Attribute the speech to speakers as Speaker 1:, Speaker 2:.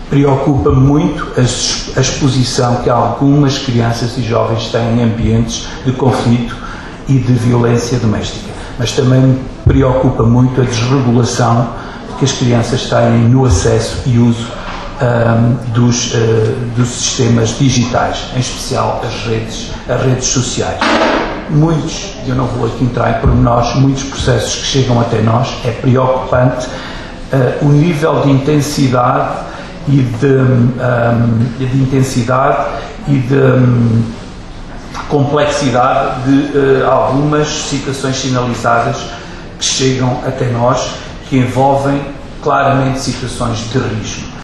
Speaker 1: Preocupa muito a exposição que algumas crianças e jovens têm em ambientes de conflito e de violência doméstica, mas também me preocupa muito a desregulação que as crianças têm no acesso e uso dos sistemas digitais, em especial as redes sociais. Muitos, eu não vou aqui entrar em pormenores, muitos processos que chegam até nós, é preocupante o nível de intensidade e de complexidade de algumas situações sinalizadas que chegam até nós, que envolvem claramente situações de risco.